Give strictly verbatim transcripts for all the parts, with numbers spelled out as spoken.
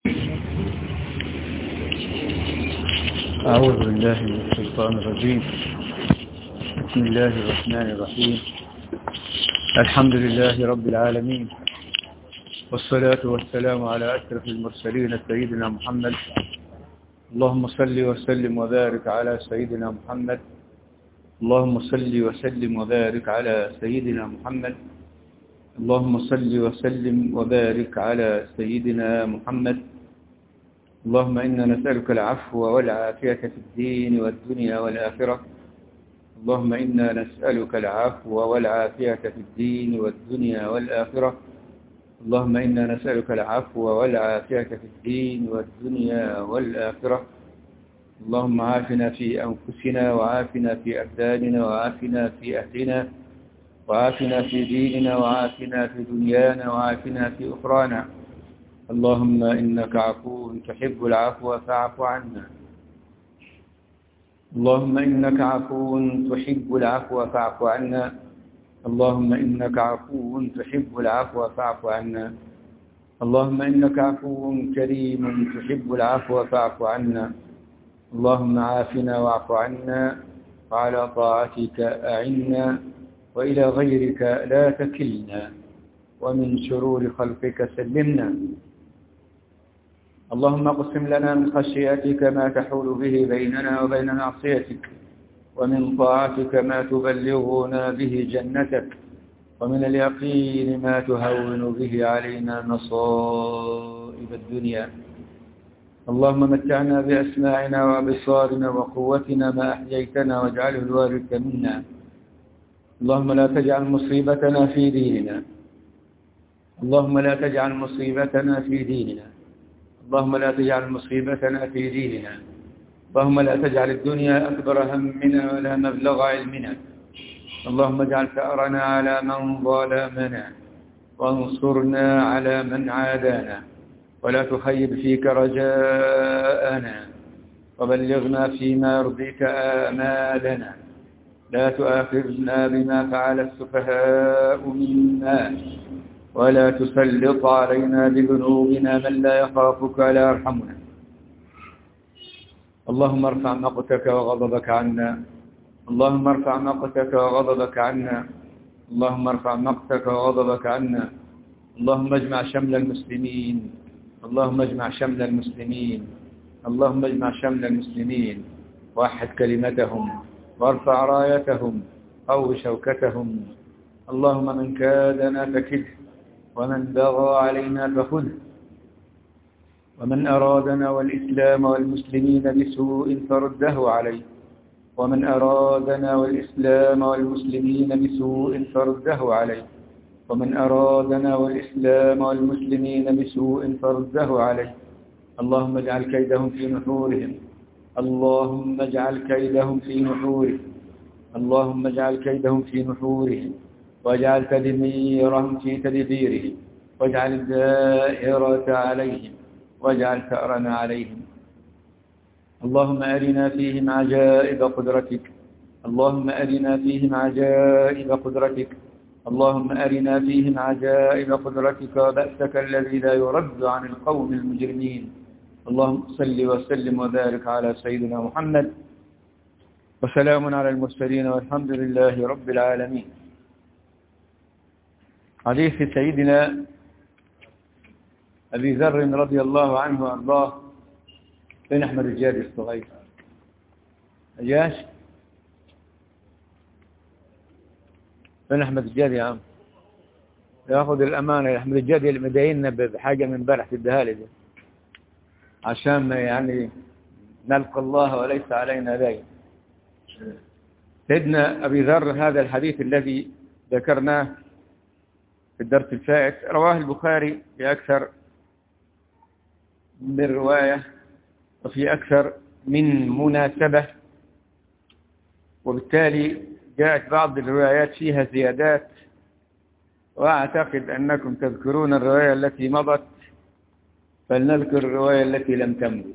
أعوذ بالله من الشيطان الرجيم. بسم الله الرحمن الرحيم. الحمد لله رب العالمين، والصلاة والسلام على أشرف المرسلين سيدنا محمد. اللهم صل وسلم وبارك على سيدنا محمد. اللهم صل وسلم وبارك على سيدنا محمد. اللهم صل وسلم وبارك على سيدنا محمد. اللهم إنا نسألك العفو والعافية في الدين والدنيا والآخرة. اللهم إنا نسألك العفو والعافية في الدين والدنيا والآخرة. اللهم إنا نسألك العفو والعافية في الدين والدنيا والآخرة. اللهم عافنا في أنفسنا وعافنا في أبداننا وعافنا في أهلنا وعافنا في ديننا وعافنا في دنيانا وعافنا في أخرانا. اللهم إنك عفو تحب العفو فاعف عنا. اللهم إنك عفو تحب العفو فاعف عنا. اللهم إنك عفو تحب العفو فاعف عنا. اللهم إنك عفو كريم تحب العفو فاعف عنا. اللهم عافنا واعف عنا، وعلى طاعتك أعنا، وإلى غيرك لا تكلنا، ومن شرور خلقك سلمنا. اللهم اقسم لنا من خشيتك ما تحول به بيننا وبين معصيتك، ومن طاعتك ما تبلغنا به جنتك، ومن اليقين ما تهون به علينا مصائب الدنيا. اللهم متعنا بأسماعنا وأبصارنا وقوتنا ما أحييتنا، واجعله الوارث منا. اللهم لا تجعل مصيبتنا في ديننا. اللهم لا تجعل مصيبتنا في ديننا. اللهم لا تجعل مصيبتنا في ديننا. اللهم لا تجعل الدنيا أكبر همنا ولا مبلغ علمنا. اللهم اجعل ثأرنا على من ظلمنا، وانصرنا على من عادانا، ولا تخيب فيك رجاءنا، وبلغنا فيما يرضيك آمالنا. لا تؤاخذنا بما فعل السفهاء منا، ولا تسلط علينا بذنوبنا من لا يخافك ولا يرحمنا. اللهم ارفع مقتك وغضبك عنا. اللهم ارفع مقتك وغضبك عنا. اللهم ارفع مقتك وغضبك عنا. اللهم اجمع شمل المسلمين. اللهم اجمع شمل المسلمين. اللهم اجمع شمل المسلمين، وحد كلمتهم، وارفع رايتهم، قو شوكتهم. اللهم من كادنا فكده، ومن بغى علينا فخذه، ومن أرادنا والإسلام والمسلمين بسوء فرده عليه، ومن أرادنا والإسلام والمسلمين بسوء فرده عليه، ومن أرادنا والإسلام والمسلمين بسوء فرده عليه. اللهم اجعل كيدهم في نحورهم. اللهم اجعل كيدهم في نحورهم. اللهم اجعل كيدهم في نحورهم، واجعل تدميرهم في تدبيرهم، واجعل الدائرة عليهم، واجعل ثأرنا عليهم. اللهم أرنا فيهم عجائب قدرتك. اللهم أرنا فيهم عجائب قدرتك. اللهم أرنا فيهم عجائب قدرتك وبأسك الذي لا يرد عن القوم المجرمين. اللهم صل وسلم وبارك على سيدنا محمد، وسلام على المرسلين، والحمد لله رب العالمين. حديث سيدنا أبي ذر رضي الله عنه وأرضاه. فين أحمد الجادي الصغير؟ أجاش؟ فين أحمد الجادي يا عم؟ ياخذ الأمانة يا أحمد الجادي اللي مديننا بحاجة من امبارح تديها لي دي، عشان يعني نلقى الله وليس علينا دين. سيدنا أبي ذر هذا الحديث الذي ذكرناه في الدرس الفائت رواه البخاري بأكثر من رواية وفي أكثر من مناسبة، وبالتالي جاءت بعض الروايات فيها زيادات، وأعتقد أنكم تذكرون الرواية التي مضت، فلنذكر الرواية التي لم تمض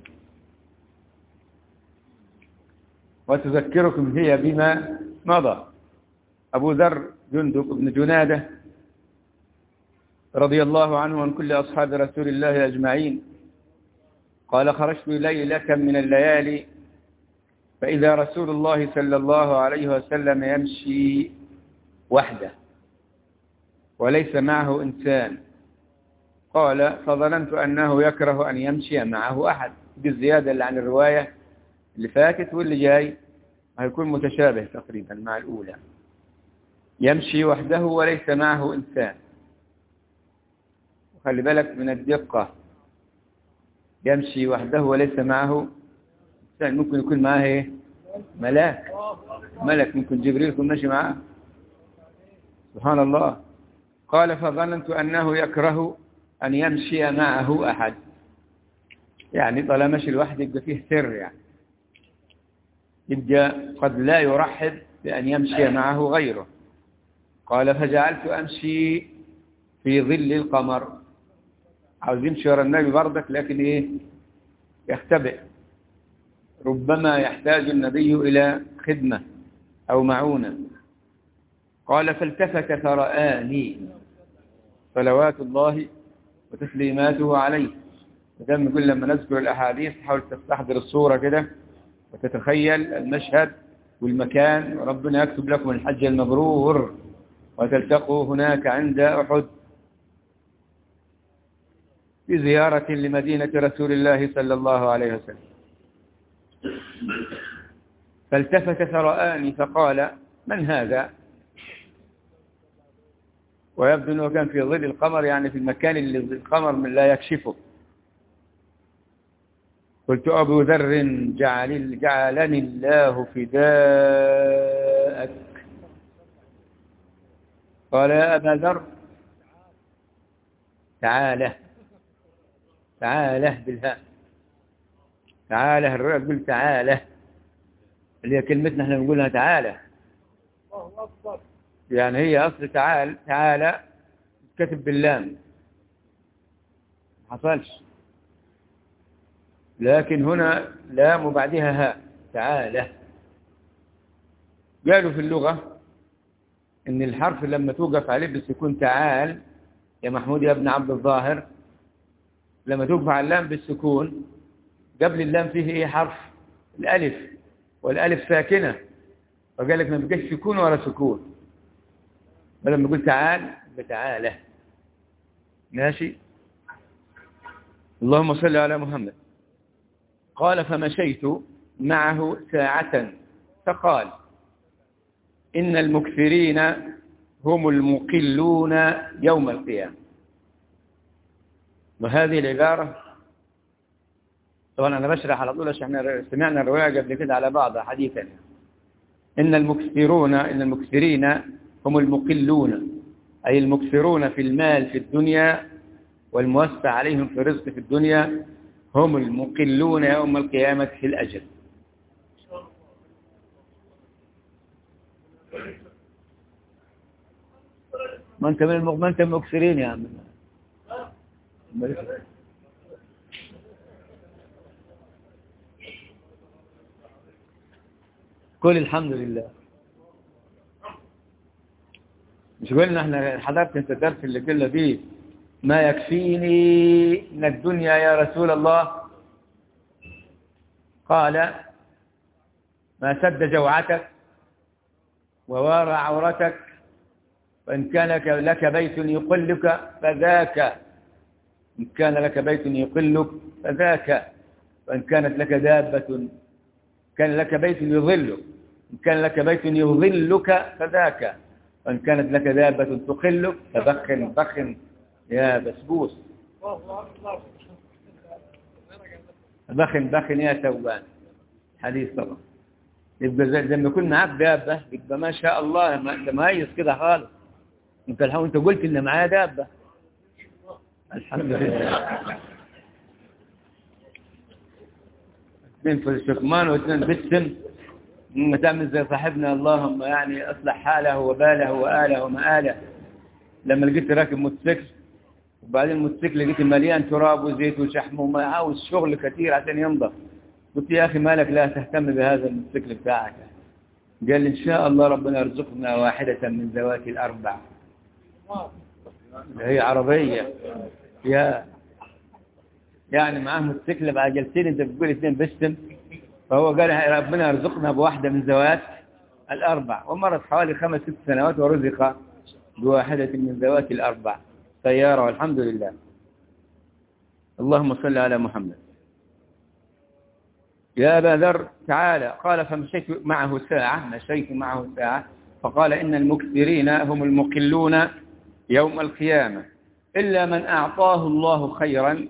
وتذكركم هي بما مضى. أبو ذر جندب بن جنادة رضي الله عنه وعن كل أصحاب رسول الله أجمعين قال خرجت ليلة من الليالي فإذا رسول الله صلى الله عليه وسلم يمشي وحده وليس معه إنسان. قال فظننت أنه يكره أن يمشي معه أحد. بالزيادة اللي عن الرواية اللي فاتت واللي جاي هيكون متشابه تقريبا مع الأولى. يمشي وحده وليس معه إنسان. وخلي بالك من الدقة، يمشي وحده وليس معه إنسان. ممكن يكون معه إيه؟ ملاك ملك ممكن جبريل يكون ماشي معه. سبحان الله. قال فظننت أنه يكره أن يمشي معه أحد، يعني طالما مشي لوحده يبقى فيه سر، يعني يبقى قد لا يرحب بأن يمشي معه غيره. قال فجعلت أمشي في ظل القمر. عاوز يمشي ورا النبي برضك، لكن إيه؟ يختبئ، ربما يحتاج النبي إلى خدمة أو معونة. قال فالتفت فرآني صلوات الله وتسليماته عليه. ودام يقول لما نذكر الأحاديث حاول تستحضر الصورة كده وتتخيل المشهد والمكان. وربنا يكتب لكم الحج المبرور وتلتقوا هناك عند أحد في زيارة لمدينة رسول الله صلى الله عليه وسلم. فالتفت فرآني فقال من هذا؟ ويبدو أنه كان في ظل القمر، يعني في المكان اللي القمر من لا يكشفه. قلت أبو ذر جعل جعلني الله فداءك. قال يا أبا ذر تعالى تعالى بالهاء، تعالى الرؤيا تقول تعالى، اللي هي كلمتنا احنا بنقولها تعالى، يعني هي أصل تعال تعالى كتب باللام ما حصلش، لكن هنا لام وبعدها هاء تعالى. قالوا في اللغة إن الحرف لما توقف عليه بالسكون تعال يا محمود يا ابن عبد الظاهر، لما توقف على اللام بالسكون قبل اللام فيه ايه حرف؟ الألف، والألف ساكنة، فقال لك ما بقاش سكون ولا سكون، فلما يقول تعال بتعالى. ماشي. اللهم صل على محمد. قال فمشيت معه ساعة فقال إن المكثرين هم المقلون يوم القيامة. وهذه العبارة طبعا أنا بشرح على طول عشان احنا سمعنا الرواية قبل كده على بعضها حديثا. إن المكثرون إن المكثرين هم المقلون، أي المكثرون في المال في الدنيا والموسع عليهم في الرزق في الدنيا، هم المقلون يوم القيامة في الأجر. ما أنت من ما أنت المكثرين يا عم. قل الحمد لله. مش قلنا احنا حضرت انت الدرس اللي قلنا فيه ما يكفيني من الدنيا يا رسول الله؟ قال ما سد جوعتك ووارى عورتك، وإن كان لك بيت يقلك فذاك، إن كان لك بيت يقلك فذاك، وإن كانت لك دابة كان لك بيت يظلك، إن كان لك بيت يظلك فذاك، وإن كانت لك دابة تقلك فبخن بخن يا بسبوس، بخن بخن يا توبان. حديث طبعا. يبقى زي ما يكون معاك دابة يبقى ما شاء الله انت مهيص كده خالص. انت الحين انت قلت ان معايا دابة الحمد لله. اثنين في الشكمان واثنين بالسم، ما تعمل زي صاحبنا اللهم يعني اصلح حاله وباله وآله ومآله. لما لقيت راكب موتوسيكل وبعدين الموتوسيكل لقيت مليان تراب وزيت وشحم وما عاوز شغل كثير عشان ينضف. قلت يا أخي مالك لا تهتم بهذا الموتوسيكل بتاعك؟ قال لي إن شاء الله ربنا يرزقنا واحدة من ذوات الأربع، هي عربية. يا يعني معاه موتوسيكل بقى جالسين، انت بتقول اثنين بسم، فهو قال ربنا يرزقنا بواحدة من ذوات الأربع، ومرت حوالي خمس ست سنوات ورزق بواحدة من ذوات الأربع سيارة، والحمد لله. اللهم صل على محمد. يا أبا ذر تعالى، قال فمشيت معه ساعة، مشيت معه ساعة، فقال إن المكثرين هم المقلون يوم القيامة إلا من أعطاه الله خيرا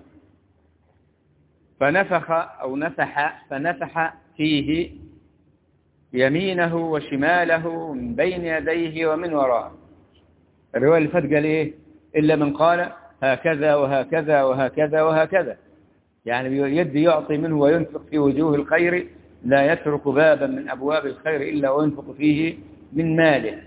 فنفخ أو نفح فنفح فيه يمينه وشماله من بين يديه ومن وراءه. الرواية اللي فات قال إيه؟ إلا من قال هكذا وهكذا وهكذا وهكذا، يعني يد يعطي منه وينفق في وجوه الخير، لا يترك بابا من أبواب الخير إلا وينفق فيه من ماله.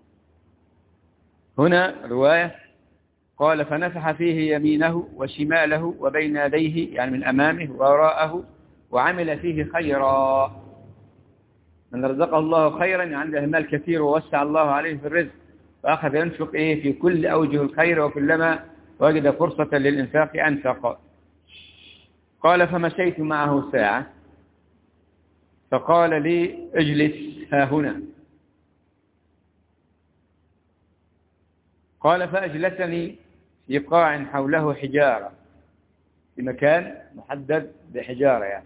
هنا رواية قال فنفح فيه يمينه وشماله وبين يديه، يعني من أمامه ووراءه، وعمل فيه خيرا. من رزقه الله خيرا عنده مال كثير ووسع الله عليه في الرزق، فأخذ ينفق إيه في كل أوجه الخير، وكلما وجد فرصة للإنفاق أنفق. قال فمشيت معه ساعة فقال لي اجلس ها هنا. قال فأجلسني في قاع حوله حجارة، في مكان محدد بحجارة يعني.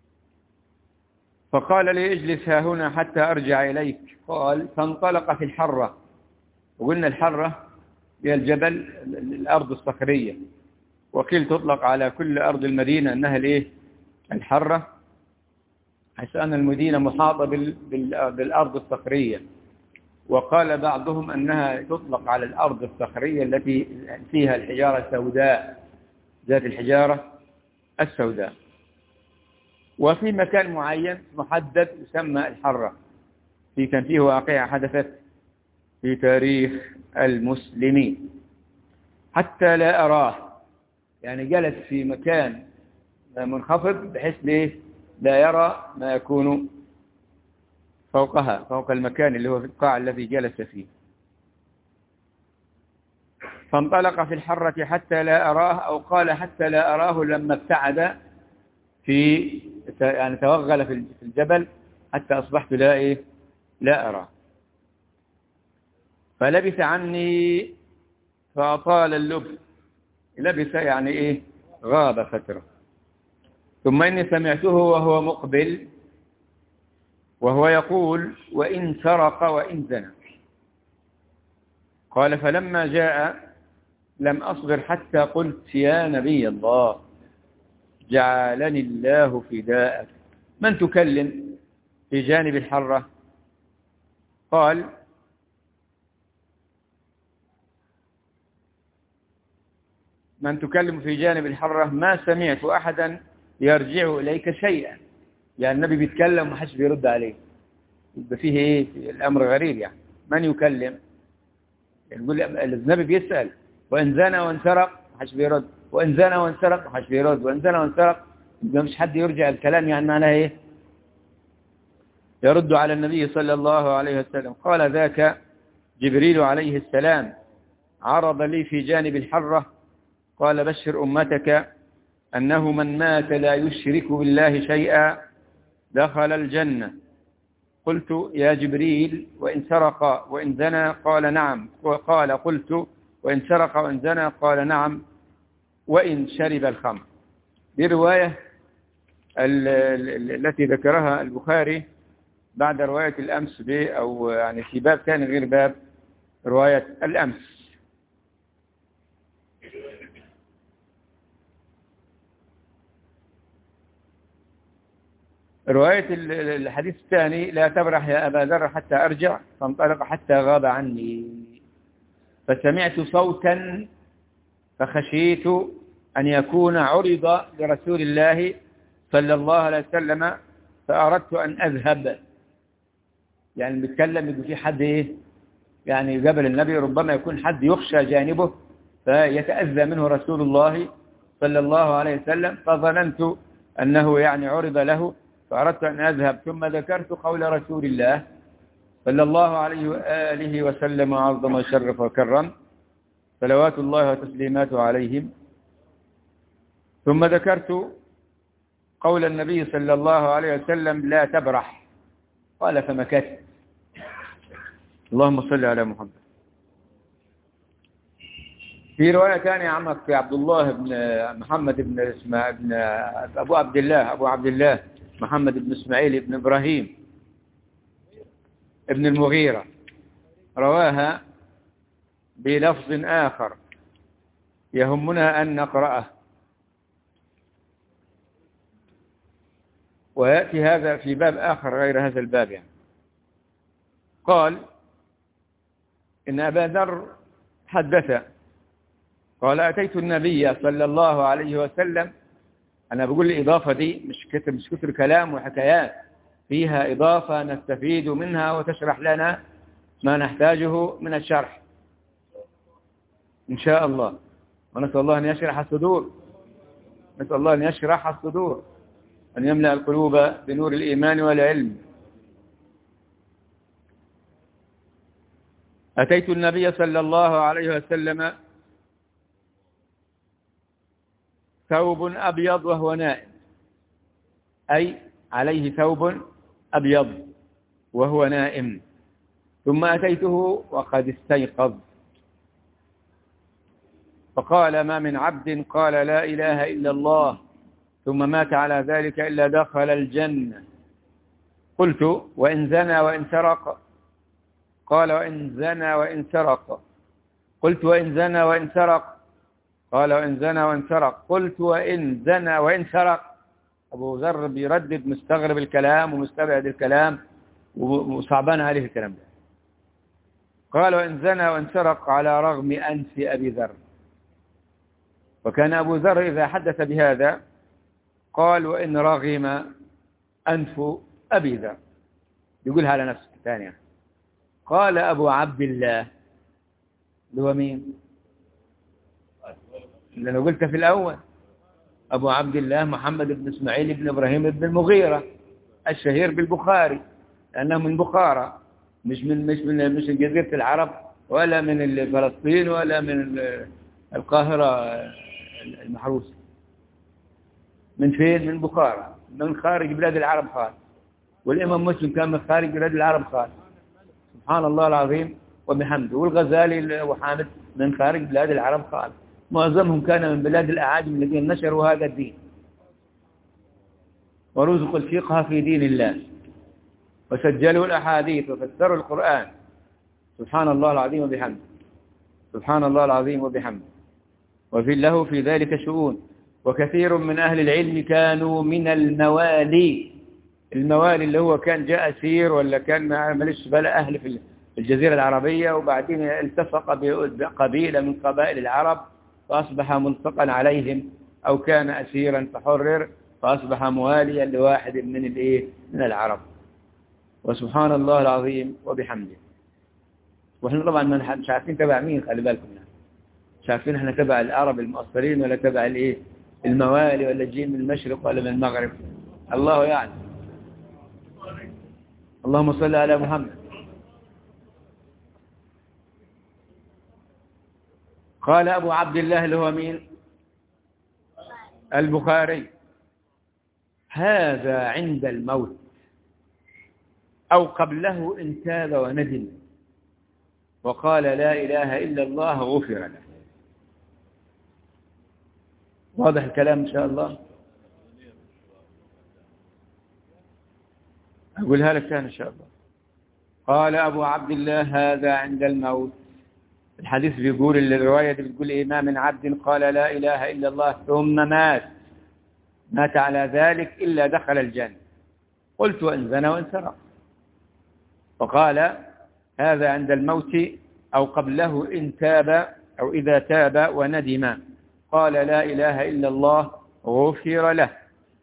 فقال لي اجلس ها هنا حتى أرجع إليك. قال فانطلق في الحرة، وقلنا الحرة هي الجبل، الأرض الصخرية، وكيل تطلق على كل أرض المدينة أنها الإيه؟ الحرة، حيث أن المدينة محاطة بالأرض الصخرية. وقال بعضهم أنها تطلق على الأرض الصخرية التي فيها الحجارة السوداء، ذات الحجارة السوداء. وفي مكان معين محدد يسمى الحرة، في كان فيه واقعة حدثت في تاريخ المسلمين. حتى لا أراه، يعني جلس في مكان منخفض بحيث ليه لا يرى ما يكون فوقها، فوق المكان اللي هو في القاع الذي جلس فيه. فانطلق في الحرة حتى لا أراه، أو قال حتى لا أراه لما ابتعد في يعني توغل في الجبل حتى أصبحت لا إيه لا أراه. فلبث عني فأطال اللبث، لبث يعني إيه غاب فترة. ثم إني سمعته وهو مقبل وهو يقول وإن سرق وإن زنى. قال فلما جاء لم أصبر حتى قلت يا نبي الله جعلني الله فداءك، من تكلم في جانب الحرة؟ قال من تكلم في جانب الحرة؟ ما سمعت أحدا يرجع إليك شيئا، يعني النبي بيتكلم ومحدش بيرد عليه، يبقى فيه ايه الامر غريب. يعني من يكلم؟ يقول النبي بيسأل وان زنى وان سرق محدش بيرد، وان زنى وان سرق محدش بيرد، وان زنى وان سرق يبقى مش حد يرجع الكلام، يعني معناه ايه يرد على النبي صلى الله عليه وسلم. قال ذاك جبريل عليه السلام عرض لي في جانب الحرة، قال بشر أمتك أنه من مات لا يشرك بالله شيئا دخل الجنة. قلت يا جبريل وإن سرق وإن زنى؟ قال نعم. قال قلت وإن سرق وإن زنى؟ قال نعم وإن شرب الخمر. دي رواية التي ذكرها البخاري بعد رواية الأمس ب أو يعني في باب ثاني غير باب رواية الأمس. رواية الحديث الثاني لا تبرح يا أبا ذر حتى أرجع، فانطلق حتى غاب عني. فسمعت صوتا فخشيت أن يكون عرض لرسول الله صلى الله عليه وسلم، فأردت أن أذهب. يعني بيتكلم يقول في حد إيه يعني قبل النبي، ربما يكون حد يخشى جانبه فيتأذى منه رسول الله صلى الله عليه وسلم، فظننت أنه يعني عرض له فأردت أن أذهب. ثم ذكرت قول رسول الله صلى الله عليه وآله وسلم وعظم وشرف وكرم صلوات الله وتسليماته عليهم، ثم ذكرت قول النبي صلى الله عليه وسلم لا تبرح، قال فمكثت. اللهم صل على محمد. في رواية ثانية عمك في عبد الله بن محمد بن اسماعيل بن أبو عبد الله أبو عبد الله محمد بن إسماعيل بن إبراهيم ابن المغيرة، رواها بلفظ آخر يهمنا أن نقرأه، ويأتي هذا في باب آخر غير هذا الباب. يعني قال إن أبا ذر حدث قال أتيت النبي صلى الله عليه وسلم. أنا بقول الإضافة دي مش كتر مش كتر كلام وحكايات، فيها إضافة نستفيد منها وتشرح لنا ما نحتاجه من الشرح إن شاء الله. ونسأل الله أن يشرح الصدور، نسأل الله أن يشرح الصدور، أن يملأ القلوب بنور الإيمان والعلم. أتيت النبي صلى الله عليه وسلم ثوب أبيض وهو نائم، أي عليه ثوب أبيض وهو نائم. ثم أتيته وقد استيقظ، فقال ما من عبد قال لا إله إلا الله ثم مات على ذلك إلا دخل الجنة. قلت وإن زنى وإن سرق؟ قال وإن زنى وإن سرق. قلت وإن زنى وإن سرق؟ قال وإن زنى وإن سرق. قلت وإن زنى وإن سرق. أبو ذر بيردد مستغرب الكلام ومستبعد الكلام وصعبان عليه الكلام ده. قال وإن زنى وإن سرق على رغم أنف أبي ذر. وكان أبو ذر إذا حدث بهذا قال وإن رغم أنف أبي ذر، يقولها على نفسه ثانية. قال أبو عبد الله، اللي هو مين؟ اللي أنا قلت في الأول، أبو عبد الله محمد بن إسماعيل بن إبراهيم بن المغيرة الشهير بالبخاري، لأنه من بخارى، مش من مش من مش من جزيرة العرب ولا من فلسطين ولا من القاهرة المحروسة. من فين؟ من بخارى، من خارج بلاد العرب خالص. والإمام مسلم كان من خارج بلاد العرب خالص، سبحان الله العظيم وبحمده. والغزالي وحامد من خارج بلاد العرب خالص. معظمهم كان من بلاد الأعاجم الذين نشروا هذا الدين ورزقوا الفقه في دين الله وسجلوا الأحاديث وفسروا القرآن. سبحان الله العظيم وبحمده، سبحان الله العظيم وبحمده. وفي له في ذلك شؤون. وكثير من أهل العلم كانوا من الموالي. الموالي اللي هو كان جاء سير ولا كان ماليش بلا أهل في الجزيرة العربية، وبعدين التصق بقبيلة من قبائل العرب فأصبح ملصقا عليهم، أو كان أسيرا فحرر فأصبح مواليا لواحد من الإيه من العرب. وسبحان الله العظيم وبحمده. وإحنا طبعا مش عارفين تبع مين، خلي بالكم يعني. مش عارفين إحنا تبع العرب المؤصلين ولا تبع الإيه الموالي، ولا جايين من المشرق ولا من المغرب، الله يعلم. اللهم صل على محمد. قال أبو عبد الله اللي هو مين؟ البخاري: هذا عند الموت أو قبله إن تاب وندم وقال لا إله إلا الله غفر له. واضح الكلام إن شاء الله؟ أقولها لك ثاني إن شاء الله. قال أبو عبد الله: هذا عند الموت. الحديث بيقول، الرواية بتقول إيه؟ ما من عبد قال لا إله إلا الله ثم مات مات على ذلك إلا دخل الجنة. قلت وإن زنى وإن سرق. فقال: هذا عند الموت أو قبله إن تاب أو إذا تاب وندم قال لا إله إلا الله غفر له.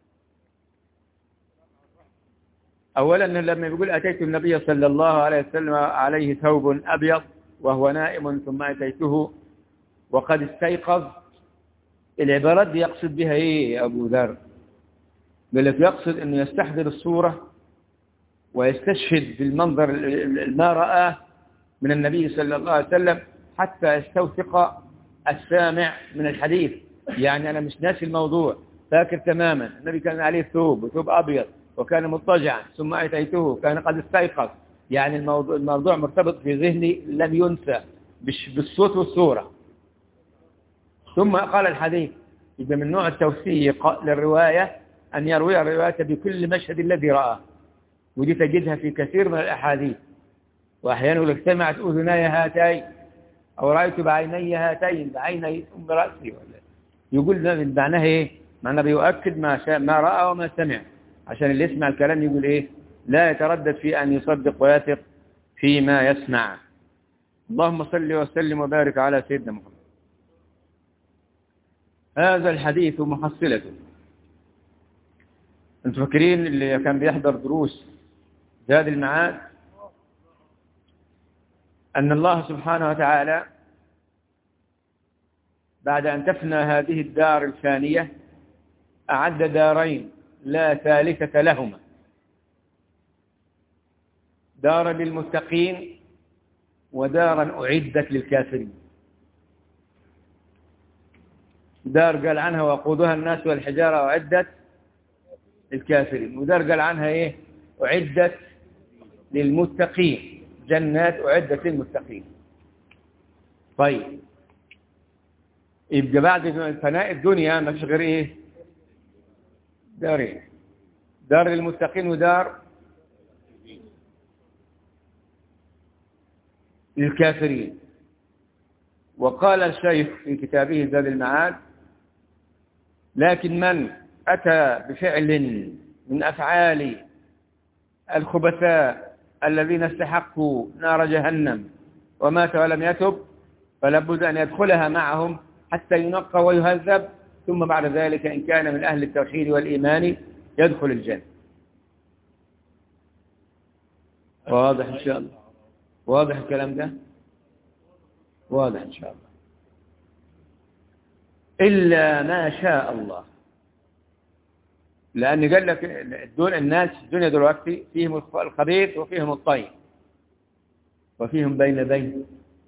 أولا لما يقول أتيت النبي صلى الله عليه وسلم عليه ثوب أبيض وهو نائم ثم أتيته وقد استيقظ، العبارات دي يقصد بها إيه يا أبو ذر؟ قال يقصد أنه يستحضر الصورة ويستشهد بالمنظر ما رآه من النبي صلى الله عليه وسلم حتى يستوثق السامع من الحديث يعني أنا مش ناسي الموضوع، فاكر تماما. النبي كان عليه ثوب وثوب أبيض وكان مضطجعا، ثم أتيته كان قد استيقظ. يعني الموضوع, الموضوع مرتبط في ذهني لم ينسى بالصوت والصورة. ثم قال الحديث إذا من نوع التوثيق للرواية أن يروي الرواية بكل مشهد الذي رآه، ودي تجدها في كثير من الأحاديث. وأحيانا يقول لك سمعت أذناي هاتين أو رأيت بعيني هاتين بعيني أم رأسي، يقول ده معناه إيه؟ معناه بيؤكد ما شاء ما رأى وما سمع، عشان اللي يسمع الكلام يقول إيه؟ لا يتردد في أن يصدق ويثق فيما يسمع. اللهم صل وسلم وبارك على سيدنا محمد. هذا الحديث محصلته. أنتم فاكرين اللي كان بيحضر دروس زاد المعاد أن الله سبحانه وتعالى بعد أن تفنى هذه الدار الفانية أعد دارين لا ثالثة لهما، دارا للمتقين ودارا أعدت للكافرين. دار قال عنها وقودها الناس والحجارة أعدت للكافرين، ودار قال عنها إيه؟ أعدت للمتقين، جنات أعدت للمتقين. طيب يبقى بعد فناء الدنيا ما فيش غير إيه؟ دارين، دار للمتقين ودار للكافرين. وقال الشيخ في كتابه زاد المعاد: لكن من أتى بفعل من أفعال الخبثاء الذين استحقوا نار جهنم ومات ولم يتب فلابد أن يدخلها معهم حتى ينقى ويهذب، ثم بعد ذلك إن كان من أهل التوحيد والإيمان يدخل الجنة. واضح إن شاء الله؟ واضح الكلام ده؟ واضح إن شاء الله. إلا ما شاء الله، لأن قال لك دول الناس الدنيا دلوقتي فيهم الخبيث وفيهم الطيب وفيهم بين بين،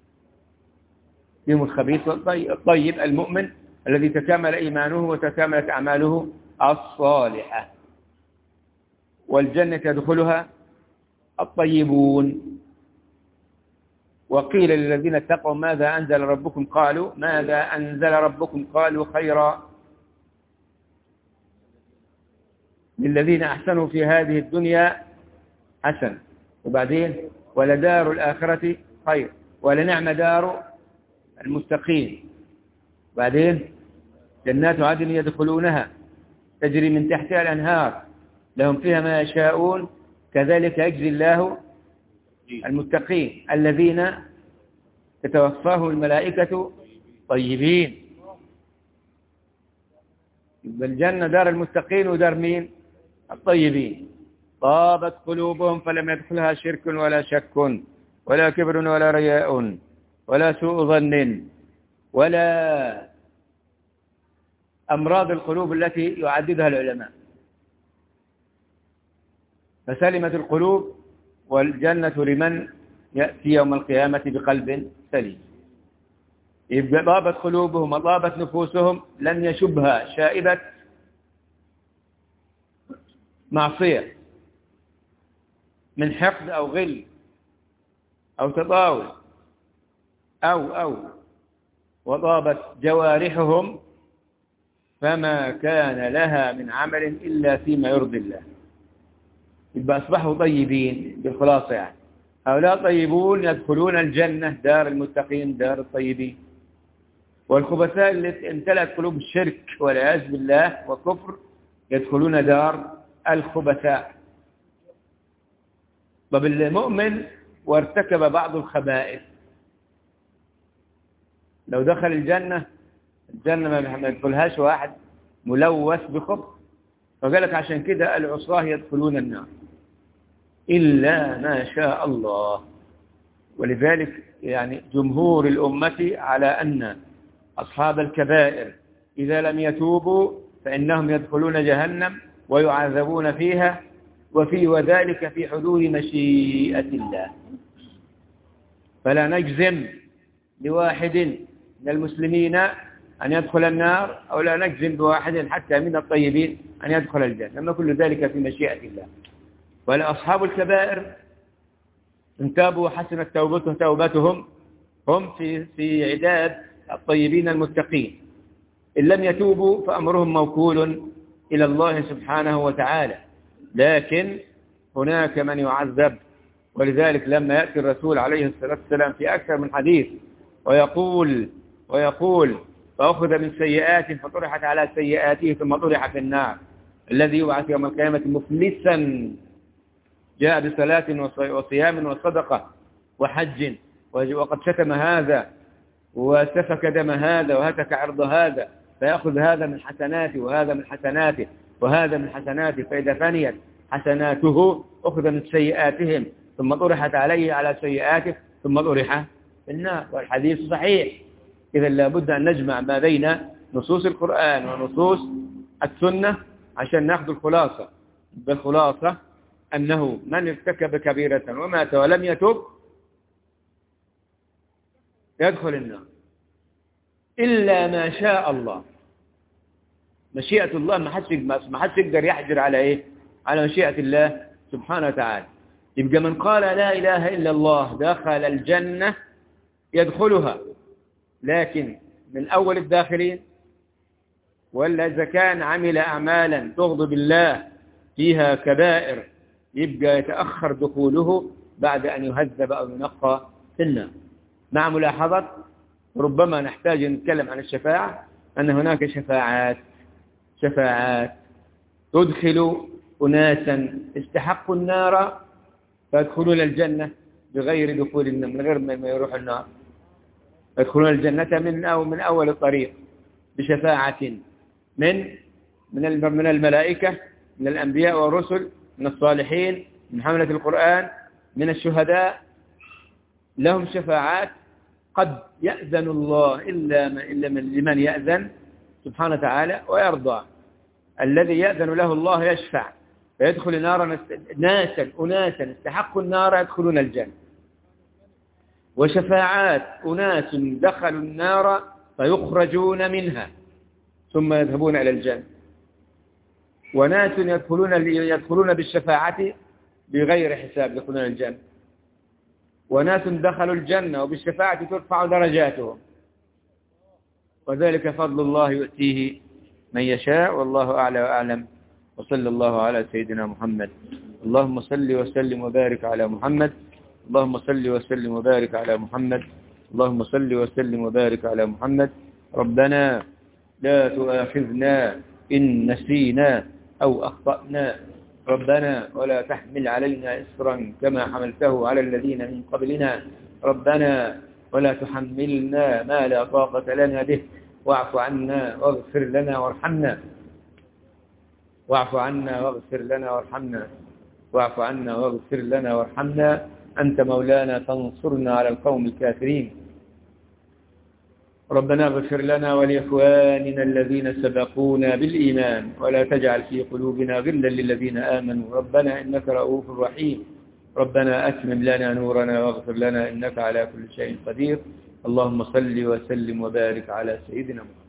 فيهم الخبيث والطيب. الطيب المؤمن الذي تكامل إيمانه وتكاملت أعماله الصالحة، والجنة يدخلها الطيبون. وقيل للذين اتقوا ماذا أنزل ربكم قالوا ماذا أنزل ربكم قالوا خيرا للذين أحسنوا في هذه الدنيا حسن، وبعدين ولدار الآخرة خير ولنعم دار المستقيم، بعدين جنات عدن يدخلونها تجري من تحتها الأنهار لهم فيها ما يشاءون كذلك يجزي الله المتقين الذين تتوفاهم الملائكة طيبين. الجنة دار المتقين ودار مين؟ الطيبين. طابت قلوبهم فلم يدخلها شرك ولا شك ولا كبر ولا رياء ولا سوء ظن ولا أمراض القلوب التي يعددها العلماء، فسلمت القلوب، والجنة لمن يأتي يوم القيامة بقلب سليم. يبقى طابت قلوبهم وطابت نفوسهم لن يشبها شائبة معصية من حقد أو غل أو تطاول أو أو وطابت جوارحهم فما كان لها من عمل إلا فيما يرضي الله. يبقى أصبحوا طيبين بالخلاصة، يعني هؤلاء طيبون يدخلون الجنة دار المتقين دار الطيبين، والخبثاء التي امتلأت قلوب الشرك والعياذ بالله وكفر يدخلون دار الخبثاء. طب المؤمن وارتكب بعض الخبائث لو دخل الجنة، الجنة ما يدخلهاش واحد ملوث بخبث، فقال لك عشان كده العصاة يدخلون النار إلا ما شاء الله. ولذلك يعني جمهور الأمة على أن أصحاب الكبائر إذا لم يتوبوا فإنهم يدخلون جهنم ويعذبون فيها، وفي وذلك في حدود مشيئة الله. فلا نجزم لواحد من المسلمين أن يدخل النار أو لا نجزم بواحد حتى من الطيبين أن يدخل الجنة، أما كل ذلك في مشيئة الله. والأصحاب الكبائر إن تابوا وحسنت توبته توبتهم هم في في عداد الطيبين المتقين. إن لم يتوبوا فأمرهم موكول إلى الله سبحانه وتعالى، لكن هناك من يعذب. ولذلك لما يأتي الرسول عليه الصلاة والسلام في أكثر من حديث ويقول ويقول فأخذ من سيئات فطرحت على سيئاته ثم طرح في النار، الذي يبعث يوم القيامة مفلسا جاء بصلاة وصيام وصدقة وحج وقد شتم هذا وسفك دم هذا وهتك عرض هذا، فيأخذ هذا من حسناته وهذا من حسناته وهذا من حسناته، فإذا فنيت حسناته أخذ من سيئاتهم ثم طرحت عليه على سيئاته ثم طرح في النار. والحديث صحيح. إذا لابد أن نجمع ما بين نصوص القرآن ونصوص السنة عشان نأخذ الخلاصة. بالخلاصة أنه من ارتكب كبيرة ومات ولم يتب يدخل النار إلا ما شاء الله. مشيئة الله ما حدش يقدر يحجر على إيه؟ على مشيئة الله سبحانه وتعالى. يبقى من قال لا إله إلا الله دخل الجنة يدخلها، لكن من أول الداخلين، ولا إذا كان عمل أعمالا تغضب الله فيها كبائر يبقى يتأخر دخوله بعد أن يهذب أو ينقى في النار. مع ملاحظة ربما نحتاج أن نتكلم عن الشفاعة، أن هناك شفاعات شفاعات تدخل أناسا استحقوا النار فيدخلون الجنة بغير دخول النار، من غير ما يروح النار، يدخلون الجنة من أو من أول الطريق بشفاعة من من من الملائكة، من الأنبياء والرسل، من الصالحين، من حملة القرآن، من الشهداء. لهم شفاعات قد يأذن الله إلا إلا لمن يأذن سبحانه وتعالى ويرضى. الذي يأذن له الله يشفع فيدخل النار ناسا أناسا استحقوا النار يدخلون الجنة. وشفاعات أناس دخلوا النار فيخرجون منها ثم يذهبون إلى الجنة. وناس يدخلون يدخلون بالشفاعة بغير حساب يدخلون الجنة. وناس دخلوا الجنة وبالشفاعة ترفع درجاتهم، وذلك فضل الله يؤتيه من يشاء، والله أعلى وأعلم. وصلى الله على سيدنا محمد. اللهم صل وسلم وبارك على محمد. اللهم صل وسلم وبارك على محمد. اللهم صل وسلم وبارك على محمد. ربنا لا تؤاخذنا إن نسينا أو أخطأنا، ربنا ولا تحمل علينا إصرا كما حملته على الذين من قبلنا، ربنا ولا تحملنا ما لا طاقة لنا به، واعف عنا واغفر لنا وارحمنا، واعف عنا واغفر لنا وارحمنا، واعف عنا واغفر لنا وارحمنا. أنت مولانا فانصرنا على القوم الكافرين. ربنا اغفر لنا ولإخواننا الذين سبقونا بالإيمان ولا تجعل في قلوبنا غلا للذين آمنوا، ربنا إنك رؤوف رحيم. ربنا أتمم لنا نورنا واغفر لنا إنك على كل شيء قدير. اللهم صل وسلم وبارك على سيدنا محمد.